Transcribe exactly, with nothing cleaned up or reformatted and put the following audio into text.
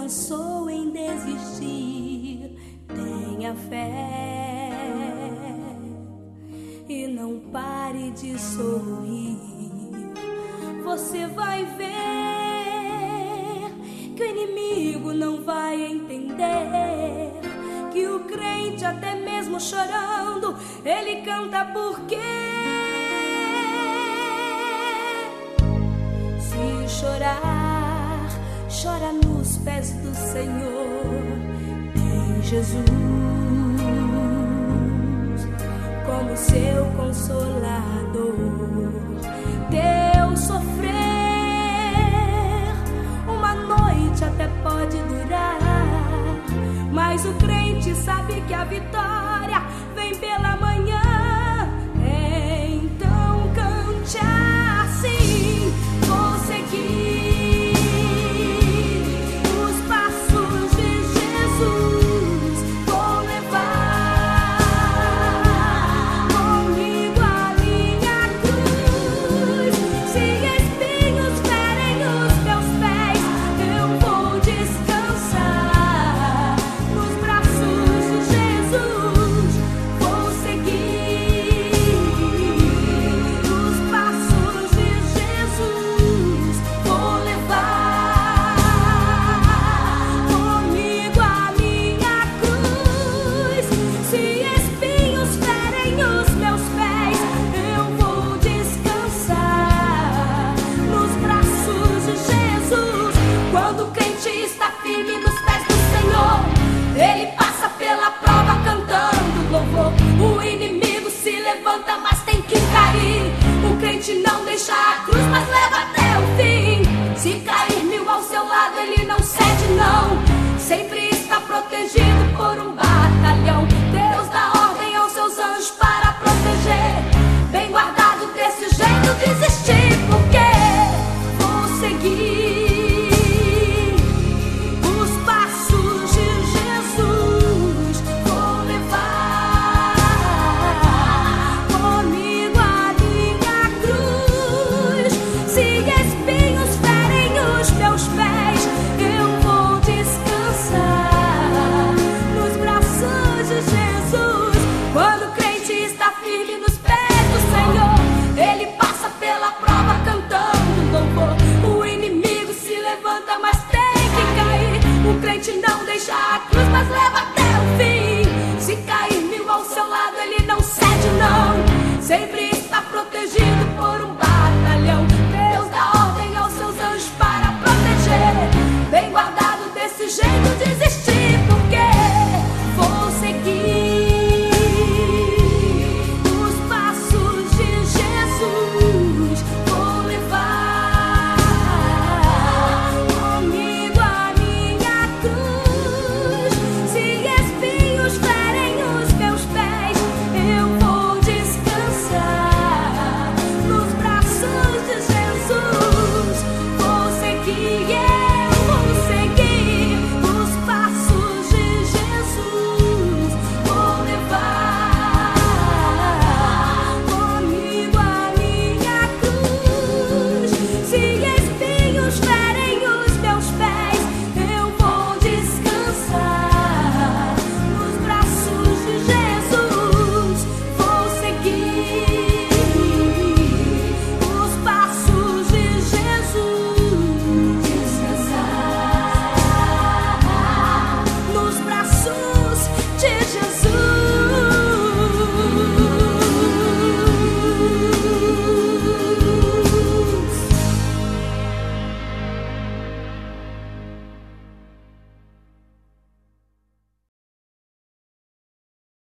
pensou em desistir, tenha fé e não pare de sorrir. Você vai ver que o inimigo não vai entender que o crente, até mesmo chorando, ele canta porque se chorar, chora nos pés do Senhor. Tem Jesus como seu consolador. Teu sofrer uma noite até pode durar, mas o crente sabe que a vitória